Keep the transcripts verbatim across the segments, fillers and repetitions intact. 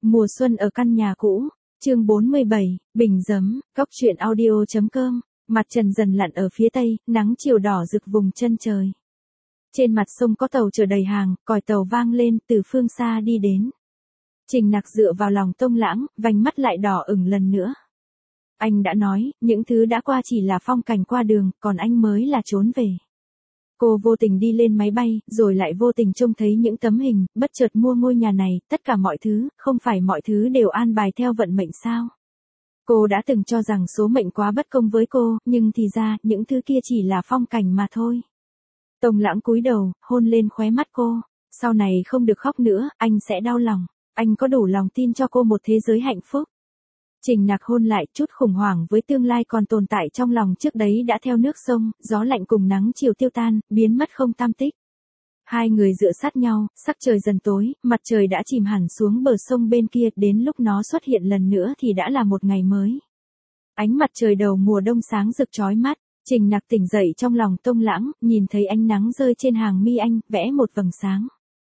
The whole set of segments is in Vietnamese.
Mùa xuân ở căn nhà cũ, chương bốn mươi bảy, Bình Giấm, Góc truyện audio chấm com. Mặt trần dần lặn ở phía tây, nắng chiều đỏ rực vùng chân trời. Trên mặt sông có tàu chở đầy hàng, còi tàu vang lên từ phương xa đi đến. Trình Nặc dựa vào lòng Tông Lãng, vành mắt lại đỏ ửng lần nữa. Anh đã nói, những thứ đã qua chỉ là phong cảnh qua đường, còn anh mới là trốn về. Cô vô tình đi lên máy bay, rồi lại vô tình trông thấy những tấm hình, bất chợt mua ngôi nhà này, tất cả mọi thứ, không phải mọi thứ đều an bài theo vận mệnh sao? Cô đã từng cho rằng số mệnh quá bất công với cô, nhưng thì ra, những thứ kia chỉ là phong cảnh mà thôi. Tông Lãng cúi đầu, hôn lên khóe mắt cô. Sau này không được khóc nữa, anh sẽ đau lòng. Anh có đủ lòng tin cho cô một thế giới hạnh phúc. Trình Nặc hôn lại, chút khủng hoảng với tương lai còn tồn tại trong lòng trước đấy đã theo nước sông, gió lạnh cùng nắng chiều tiêu tan, biến mất không tăm tích. Hai người dựa sát nhau, sắc trời dần tối, mặt trời đã chìm hẳn xuống bờ sông bên kia, đến lúc nó xuất hiện lần nữa thì đã là một ngày mới. Ánh mặt trời đầu mùa đông sáng rực chói mắt, Trình Nặc tỉnh dậy trong lòng Tông Lãng, nhìn thấy ánh nắng rơi trên hàng mi anh, vẽ một vầng sáng.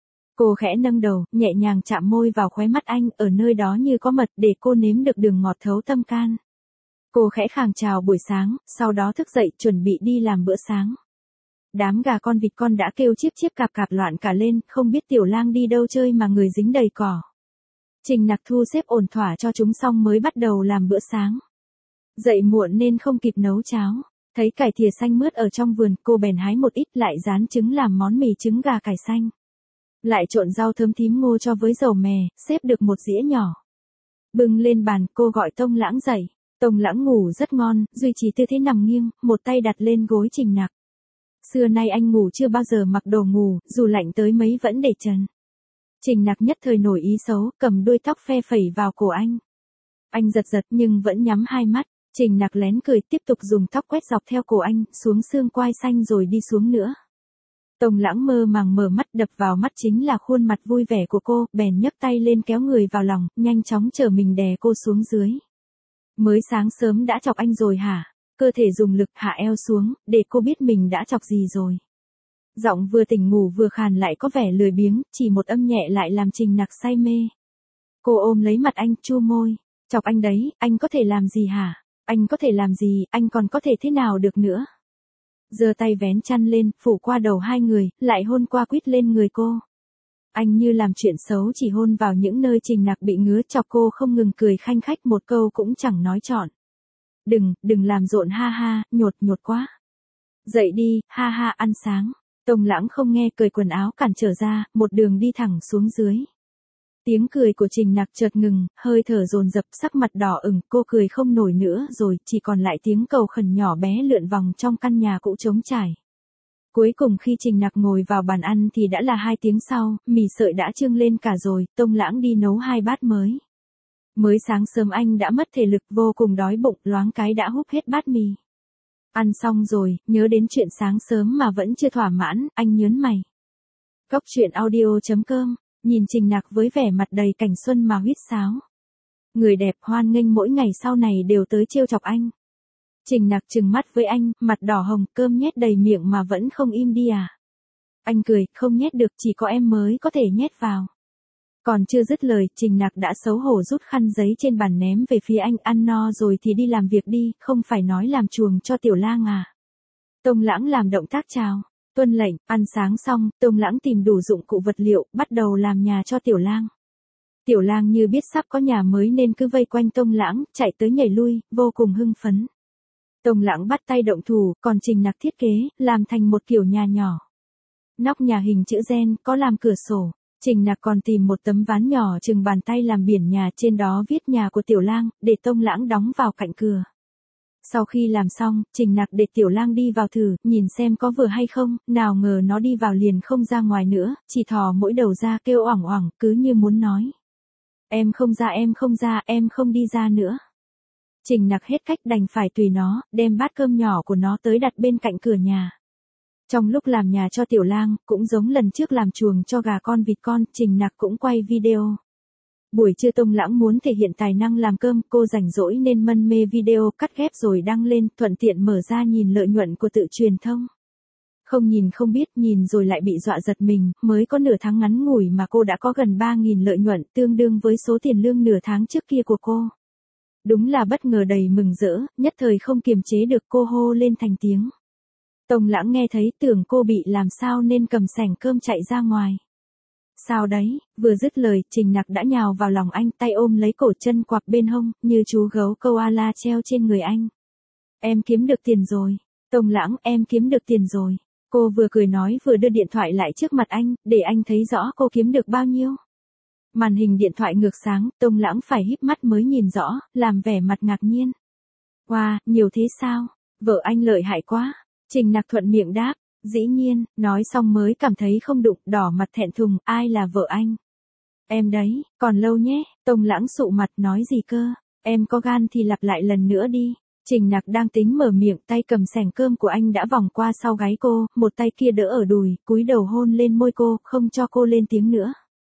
Cô khẽ nâng đầu, nhẹ nhàng chạm môi vào khóe mắt anh, ở nơi đó như có mật để cô nếm được đường ngọt thấu tâm can. Cô khẽ khàng chào buổi sáng, sau đó thức dậy chuẩn bị đi làm bữa sáng. Đám gà con vịt con đã kêu chiếp chiếp cạp cạp loạn cả lên, không biết Tiểu Lang đi đâu chơi mà người dính đầy cỏ. Trình Nặc thu xếp ổn thỏa cho chúng xong mới bắt đầu làm bữa sáng. Dậy muộn nên không kịp nấu cháo, thấy cải thìa xanh mướt ở trong vườn, cô bèn hái một ít lại rán trứng làm món mì trứng gà cải xanh. Lại trộn rau thơm thím ngô cho với dầu mè, xếp được một dĩa nhỏ. Bưng lên bàn, cô gọi Tông Lãng dậy. Tông Lãng ngủ rất ngon, duy trì tư thế nằm nghiêng, một tay đặt lên gối Trình Nặc. Xưa nay anh ngủ chưa bao giờ mặc đồ ngủ, dù lạnh tới mấy vẫn để trần. Trình Nặc nhất thời nổi ý xấu, cầm đuôi tóc phe phẩy vào cổ anh. Anh giật giật nhưng vẫn nhắm hai mắt. Trình Nặc lén cười, tiếp tục dùng tóc quét dọc theo cổ anh, xuống xương quai xanh rồi đi xuống nữa. Tông Lãng mơ màng mở mắt, đập vào mắt chính là khuôn mặt vui vẻ của cô, bèn nhấc tay lên kéo người vào lòng, nhanh chóng chở mình đè cô xuống dưới. Mới sáng sớm đã chọc anh rồi hả? Cơ thể dùng lực hạ eo xuống, để cô biết mình đã chọc gì rồi. Giọng vừa tỉnh ngủ vừa khàn lại có vẻ lười biếng, chỉ một âm nhẹ lại làm Trình Nặc say mê. Cô ôm lấy mặt anh, chu môi. Chọc anh đấy, anh có thể làm gì hả? Anh có thể làm gì, anh còn có thể thế nào được nữa? Giơ tay vén chăn lên, phủ qua đầu hai người, lại hôn qua quýt lên người cô. Anh như làm chuyện xấu chỉ hôn vào những nơi Trình Nặc bị ngứa, chọc cô không ngừng cười khanh khách, một câu cũng chẳng nói trọn. Đừng, đừng làm rộn, ha ha, nhột nhột quá. Dậy đi, ha ha, ăn sáng. Tông Lãng không nghe, cởi quần áo cản trở ra, một đường đi thẳng xuống dưới. Tiếng cười của Trình Nặc chợt ngừng, hơi thở dồn dập, sắc mặt đỏ ửng, cô cười không nổi nữa rồi, chỉ còn lại tiếng cầu khẩn nhỏ bé lượn vòng trong căn nhà cũ trống trải. Cuối cùng khi Trình Nặc ngồi vào bàn ăn thì đã là hai tiếng sau, mì sợi đã trưng lên cả rồi, Tông Lãng đi nấu hai bát mới. Mới sáng sớm anh đã mất thể lực, vô cùng đói bụng, loáng cái đã húp hết bát mì. Ăn xong rồi, nhớ đến chuyện sáng sớm mà vẫn chưa thỏa mãn, anh nhớn mày. Góc truyện audio chấm com. Nhìn Trình Nặc với vẻ mặt đầy cảnh xuân mà huýt sáo. Người đẹp hoan nghênh mỗi ngày sau này đều tới trêu chọc anh. Trình Nặc trừng mắt với anh, mặt đỏ hồng, cơm nhét đầy miệng mà vẫn không im đi à. Anh cười, không nhét được, chỉ có em mới có thể nhét vào. Còn chưa dứt lời, Trình Nặc đã xấu hổ rút khăn giấy trên bàn ném về phía anh, ăn no rồi thì đi làm việc đi, không phải nói làm chuồng cho Tiểu Lang à. Tông Lãng làm động tác chào. Tuân lệnh, ăn sáng xong, Tông Lãng tìm đủ dụng cụ vật liệu, bắt đầu làm nhà cho Tiểu Lang. Tiểu Lang như biết sắp có nhà mới nên cứ vây quanh Tông Lãng, chạy tới nhảy lui, vô cùng hưng phấn. Tông Lãng bắt tay động thủ, còn Trình Nặc thiết kế, làm thành một kiểu nhà nhỏ. Nóc nhà hình chữ gen, có làm cửa sổ. Trình Nặc còn tìm một tấm ván nhỏ chừng bàn tay làm biển nhà, trên đó viết nhà của Tiểu Lang, để Tông Lãng đóng vào cạnh cửa. Sau khi làm xong, Trình Nặc để Tiểu Lang đi vào thử, nhìn xem có vừa hay không, nào ngờ nó đi vào liền không ra ngoài nữa, chỉ thò mỗi đầu ra kêu oảng oảng, cứ như muốn nói. Em không ra, em không ra, em không đi ra nữa. Trình Nặc hết cách đành phải tùy nó, đem bát cơm nhỏ của nó tới đặt bên cạnh cửa nhà. Trong lúc làm nhà cho Tiểu Lang, cũng giống lần trước làm chuồng cho gà con vịt con, Trình Nặc cũng quay video. Buổi trưa Tông Lãng muốn thể hiện tài năng làm cơm, cô rảnh rỗi nên mân mê video cắt ghép rồi đăng lên, thuận tiện mở ra nhìn lợi nhuận của tự truyền thông. Không nhìn không biết, nhìn rồi lại bị dọa giật mình, mới có nửa tháng ngắn ngủi mà cô đã có gần ba nghìn lợi nhuận, tương đương với số tiền lương nửa tháng trước kia của cô. Đúng là bất ngờ đầy mừng rỡ, nhất thời không kiềm chế được cô hô lên thành tiếng. Tông Lãng nghe thấy tưởng cô bị làm sao nên cầm sảnh cơm chạy ra ngoài. Sao đấy, vừa dứt lời, Trình Nặc đã nhào vào lòng anh, tay ôm lấy cổ chân quặp bên hông, như chú gấu koala treo trên người anh. Em kiếm được tiền rồi. Tông Lãng, em kiếm được tiền rồi. Cô vừa cười nói vừa đưa điện thoại lại trước mặt anh, để anh thấy rõ cô kiếm được bao nhiêu. Màn hình điện thoại ngược sáng, Tông Lãng phải híp mắt mới nhìn rõ, làm vẻ mặt ngạc nhiên. Wow, nhiều thế sao? Vợ anh lợi hại quá. Trình Nặc thuận miệng đáp. Dĩ nhiên, nói xong mới cảm thấy không đụng, đỏ mặt thẹn thùng, ai là vợ anh? Em đấy, còn lâu nhé. Tông Lãng sụ mặt nói gì cơ? Em có gan thì lặp lại lần nữa đi. Trình Nặc đang tính mở miệng, tay cầm sảnh cơm của anh đã vòng qua sau gáy cô, một tay kia đỡ ở đùi, cúi đầu hôn lên môi cô, không cho cô lên tiếng nữa.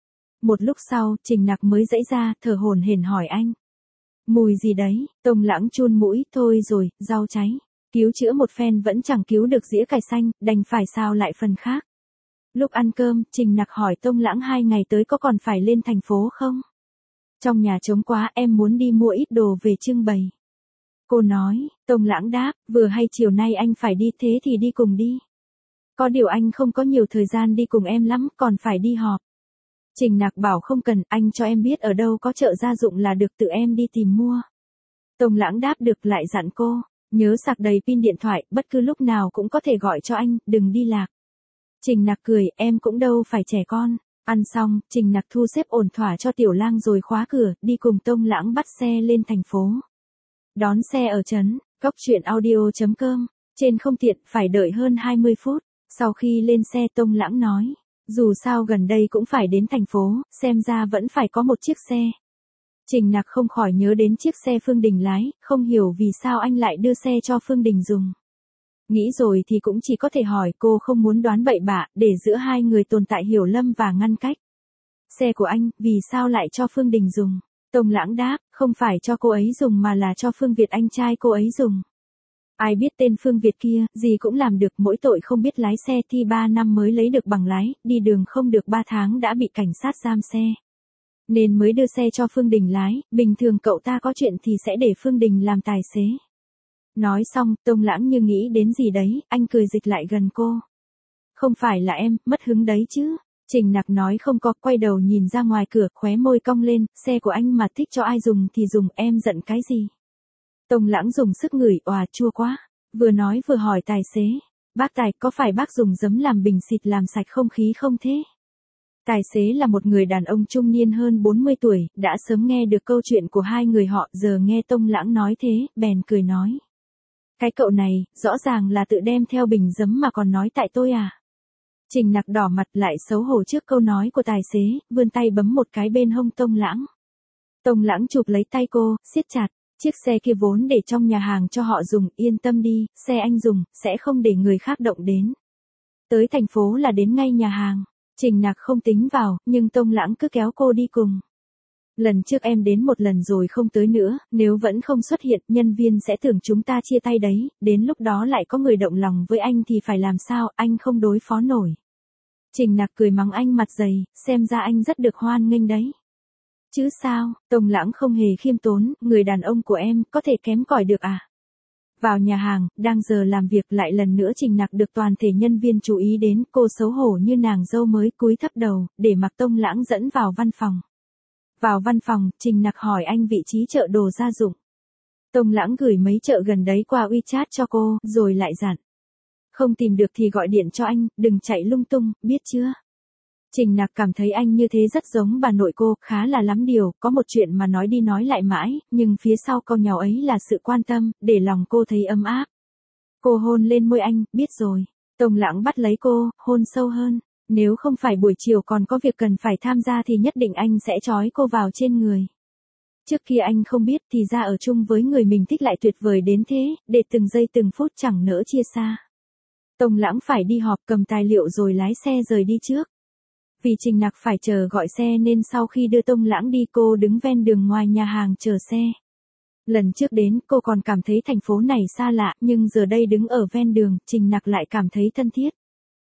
Một lúc sau, Trình Nặc mới giãy ra, thở hổn hển hỏi anh. Mùi gì đấy? Tông Lãng chun mũi, thôi rồi, rau cháy. Cứu chữa một phen vẫn chẳng cứu được dĩa cải xanh, đành phải xào lại phần khác. Lúc ăn cơm, Trình Nặc hỏi Tông Lãng hai ngày tới có còn phải lên thành phố không? Trong nhà trống quá, em muốn đi mua ít đồ về trưng bày. Cô nói, Tông Lãng đáp, vừa hay chiều nay anh phải đi thế thì đi cùng đi. Có điều anh không có nhiều thời gian đi cùng em lắm, còn phải đi họp. Trình Nặc bảo không cần, anh cho em biết ở đâu có chợ gia dụng là được, tự em đi tìm mua. Tông Lãng đáp được, lại dặn cô, nhớ sạc đầy pin điện thoại, bất cứ lúc nào cũng có thể gọi cho anh, đừng đi lạc. Trình Nặc cười, em cũng đâu phải trẻ con. Ăn xong, Trình Nặc thu xếp ổn thỏa cho Tiểu Lang rồi khóa cửa, đi cùng Tông Lãng bắt xe lên thành phố. Đón xe ở trấn, cốc truyện audio chấm com, trên không tiện, phải đợi hơn hai mươi phút. Sau khi lên xe Tông Lãng nói, dù sao gần đây cũng phải đến thành phố, xem ra vẫn phải có một chiếc xe. Trình Nặc không khỏi nhớ đến chiếc xe Phương Đình lái, không hiểu vì sao anh lại đưa xe cho Phương Đình dùng. Nghĩ rồi thì cũng chỉ có thể hỏi, cô không muốn đoán bậy bạ, để giữa hai người tồn tại hiểu lầm và ngăn cách. Xe của anh, vì sao lại cho Phương Đình dùng? Tông Lãng đáp, không phải cho cô ấy dùng mà là cho Phương Việt anh trai cô ấy dùng. Ai biết tên Phương Việt kia, gì cũng làm được, mỗi tội không biết lái xe, thi ba năm mới lấy được bằng lái, đi đường không được ba tháng đã bị cảnh sát giam xe. Nên mới đưa xe cho Phương Đình lái, bình thường cậu ta có chuyện thì sẽ để Phương Đình làm tài xế. Nói xong, Tông Lãng như nghĩ đến gì đấy, anh cười dịch lại gần cô. Không phải là em, mất hứng đấy chứ. Trình Nặc nói không có, quay đầu nhìn ra ngoài cửa, khóe môi cong lên, xe của anh mà thích cho ai dùng thì dùng, em giận cái gì. Tông Lãng dùng sức ngửi, òa chua quá. Vừa nói vừa hỏi tài xế, bác Tài, có phải bác dùng giấm làm bình xịt làm sạch không khí không thế? Tài xế là một người đàn ông trung niên hơn bốn mươi tuổi, đã sớm nghe được câu chuyện của hai người họ, giờ nghe Tông Lãng nói thế, bèn cười nói. Cái cậu này, rõ ràng là tự đem theo bình giấm mà còn nói tại tôi à? Trình Nặc đỏ mặt lại xấu hổ trước câu nói của tài xế, vươn tay bấm một cái bên hông Tông Lãng. Tông Lãng chụp lấy tay cô, siết chặt, chiếc xe kia vốn để trong nhà hàng cho họ dùng, yên tâm đi, xe anh dùng, sẽ không để người khác động đến. Tới thành phố là đến ngay nhà hàng. Trình Nặc không tính vào, nhưng Tông Lãng cứ kéo cô đi cùng. Lần trước em đến một lần rồi không tới nữa, nếu vẫn không xuất hiện, nhân viên sẽ tưởng chúng ta chia tay đấy, đến lúc đó lại có người động lòng với anh thì phải làm sao, anh không đối phó nổi. Trình Nặc cười mắng anh mặt dày, xem ra anh rất được hoan nghênh đấy. Chứ sao, Tông Lãng không hề khiêm tốn, người đàn ông của em, có thể kém cỏi được à? Vào nhà hàng, đang giờ làm việc, lại lần nữa Trình Nặc được toàn thể nhân viên chú ý đến, cô xấu hổ như nàng dâu mới, cúi thấp đầu, để mặc Tông Lãng dẫn vào văn phòng. Vào văn phòng, Trình Nặc hỏi anh vị trí chợ đồ gia dụng. Tông Lãng gửi mấy chợ gần đấy qua WeChat cho cô, rồi lại dặn. Không tìm được thì gọi điện cho anh, đừng chạy lung tung, biết chưa? Trình Nặc cảm thấy anh như thế rất giống bà nội cô, khá là lắm điều, có một chuyện mà nói đi nói lại mãi, nhưng phía sau câu nhỏ ấy là sự quan tâm, để lòng cô thấy ấm áp. Cô hôn lên môi anh, biết rồi. Tông Lãng bắt lấy cô, hôn sâu hơn. Nếu không phải buổi chiều còn có việc cần phải tham gia thì nhất định anh sẽ trói cô vào trên người. Trước kia anh không biết thì ra ở chung với người mình thích lại tuyệt vời đến thế, để từng giây từng phút chẳng nỡ chia xa. Tông Lãng phải đi họp, cầm tài liệu rồi lái xe rời đi trước. Vì Trình Nặc phải chờ gọi xe nên sau khi đưa Tông Lãng đi cô đứng ven đường ngoài nhà hàng chờ xe. Lần trước đến cô còn cảm thấy thành phố này xa lạ, nhưng giờ đây đứng ở ven đường, Trình Nặc lại cảm thấy thân thiết.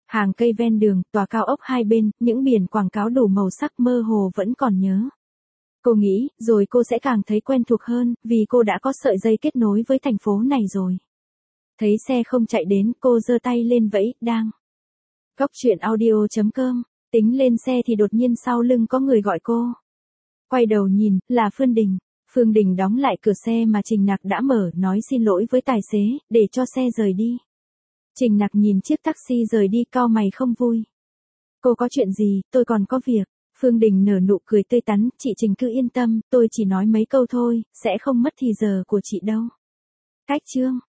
Hàng cây ven đường, tòa cao ốc hai bên, những biển quảng cáo đủ màu sắc mơ hồ vẫn còn nhớ. Cô nghĩ, rồi cô sẽ càng thấy quen thuộc hơn, vì cô đã có sợi dây kết nối với thành phố này rồi. Thấy xe không chạy đến, cô giơ tay lên vẫy, đang. Góc truyện audio chấm com, tính lên xe thì đột nhiên sau lưng có người gọi cô. Quay đầu nhìn, là Phương Đình. Phương Đình đóng lại cửa xe mà Trình Nặc đã mở, nói xin lỗi với tài xế, để cho xe rời đi. Trình Nặc nhìn chiếc taxi rời đi cau mày không vui. Cô có chuyện gì, tôi còn có việc. Phương Đình nở nụ cười tươi tắn, chị Trình cứ yên tâm, tôi chỉ nói mấy câu thôi, sẽ không mất thì giờ của chị đâu. Cách chương.